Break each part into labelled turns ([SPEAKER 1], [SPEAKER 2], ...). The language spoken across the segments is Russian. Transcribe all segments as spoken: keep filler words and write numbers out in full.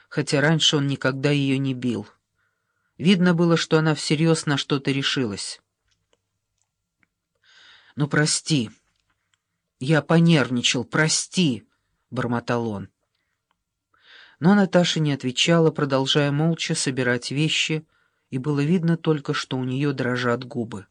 [SPEAKER 1] хотя раньше он никогда ее не бил. Видно было, что она всерьез на что-то решилась. «Ну, прости, я понервничал, прости», — бормотал он. Но Наташа не отвечала, продолжая молча собирать вещи, и было видно только, что у нее дрожат губы.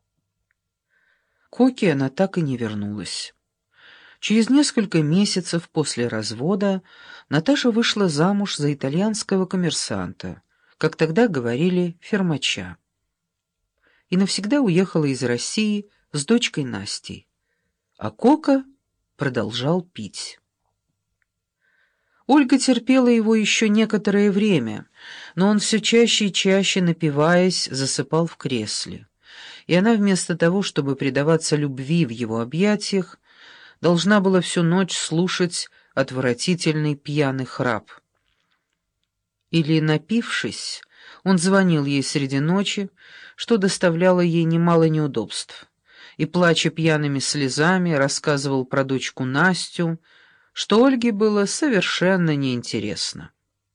[SPEAKER 1] К Оке она так и не вернулась. Через несколько месяцев после развода Наташа вышла замуж за итальянского коммерсанта, как тогда говорили, фермача, и навсегда уехала из России с дочкой Настей. А Кока продолжал пить. Ольга терпела его еще некоторое время, но он все чаще и чаще, напиваясь, засыпал в кресле, и она вместо того, чтобы предаваться любви в его объятиях, должна была всю ночь слушать отвратительный пьяный храп. Или, напившись, он звонил ей среди ночи, что доставляло ей немало неудобств, и, плача пьяными слезами, рассказывал про дочку Настю, что Ольге было совершенно неинтересно.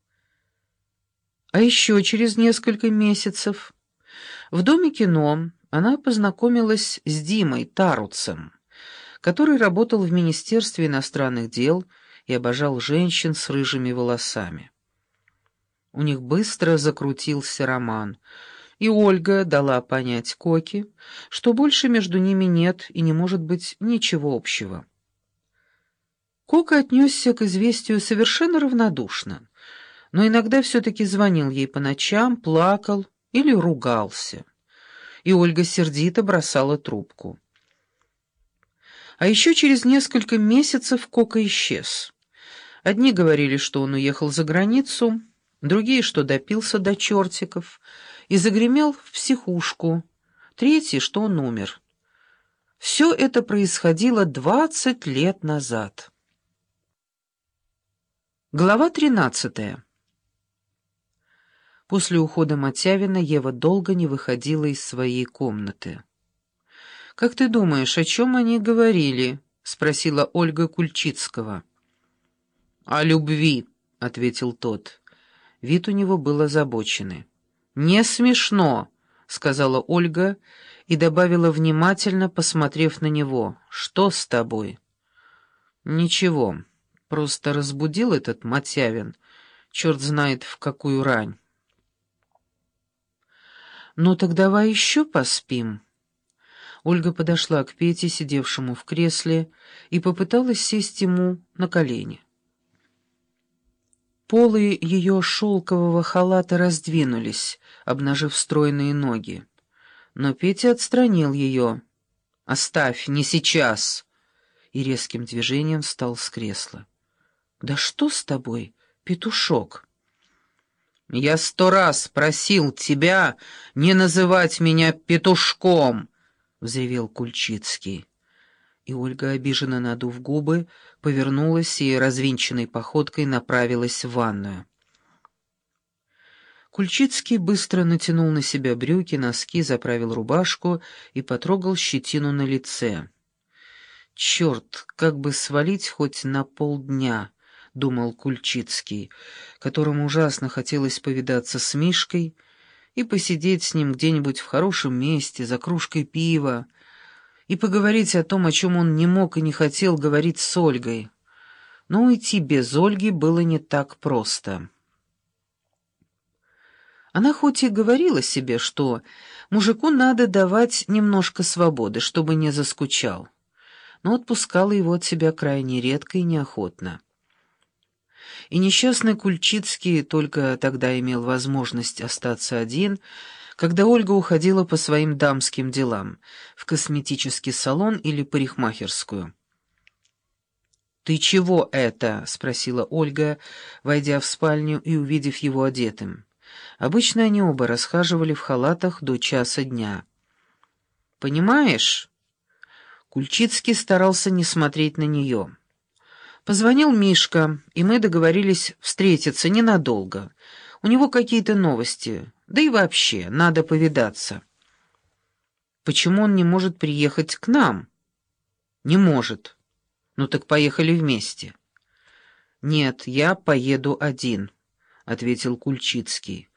[SPEAKER 1] А еще через несколько месяцев в Доме кино она познакомилась с Димой Таруцем, который работал в Министерстве иностранных дел и обожал женщин с рыжими волосами. У них быстро закрутился роман, и Ольга дала понять Коке, что больше между ними нет и не может быть ничего общего. Кока отнесся к известию совершенно равнодушно, но иногда все-таки звонил ей по ночам, плакал или ругался, и Ольга сердито бросала трубку. А еще через несколько месяцев Кока исчез. Одни говорили, что он уехал за границу, другие, что допился до чертиков и загремел в психушку, третьи, что он умер. Все это происходило двадцать лет назад. Глава тринадцатая. После ухода Мотявина Ева долго не выходила из своей комнаты. «Как ты думаешь, о чем они говорили?» — спросила Ольга Кульчицкого. «О любви», — ответил тот. Вид у него был озабоченный. «Не смешно», — сказала Ольга и добавила, внимательно посмотрев на него. «Что с тобой?» «Ничего, просто разбудил этот Мотявин, черт знает в какую рань». «Ну так давай еще поспим». Ольга подошла к Пете, сидевшему в кресле, и попыталась сесть ему на колени. Полы ее шелкового халата раздвинулись, обнажив стройные ноги. Но Петя отстранил ее. «Оставь, не сейчас!» И резким движением встал с кресла. «Да что с тобой, петушок?» «Я сто раз просил тебя не называть меня петушком!» — взревел Кульчицкий. И Ольга, обиженно надув губы, повернулась и развинченной походкой направилась в ванную. Кульчицкий быстро натянул на себя брюки, носки, заправил рубашку и потрогал щетину на лице. «Черт, как бы свалить хоть на полдня!» — думал Кульчицкий, которому ужасно хотелось повидаться с Мишкой и посидеть с ним где-нибудь в хорошем месте за кружкой пива, и поговорить о том, о чем он не мог и не хотел говорить с Ольгой. Но уйти без Ольги было не так просто. Она хоть и говорила себе, что мужику надо давать немножко свободы, чтобы не заскучал, но отпускала его от себя крайне редко и неохотно. И несчастный Кульчицкий только тогда имел возможность остаться один, когда Ольга уходила по своим дамским делам, в косметический салон или парикмахерскую. «Ты чего это?» — спросила Ольга, войдя в спальню и увидев его одетым. Обычно они оба расхаживали в халатах до часа дня. «Понимаешь?» Кульчицкий старался не смотреть на нее. Позвонил Мишка, и мы договорились встретиться ненадолго. У него какие-то новости, да и вообще, надо повидаться. Почему он не может приехать к нам? Не может. Ну так поехали вместе. Нет, я поеду один. — ответил Кульчицкий.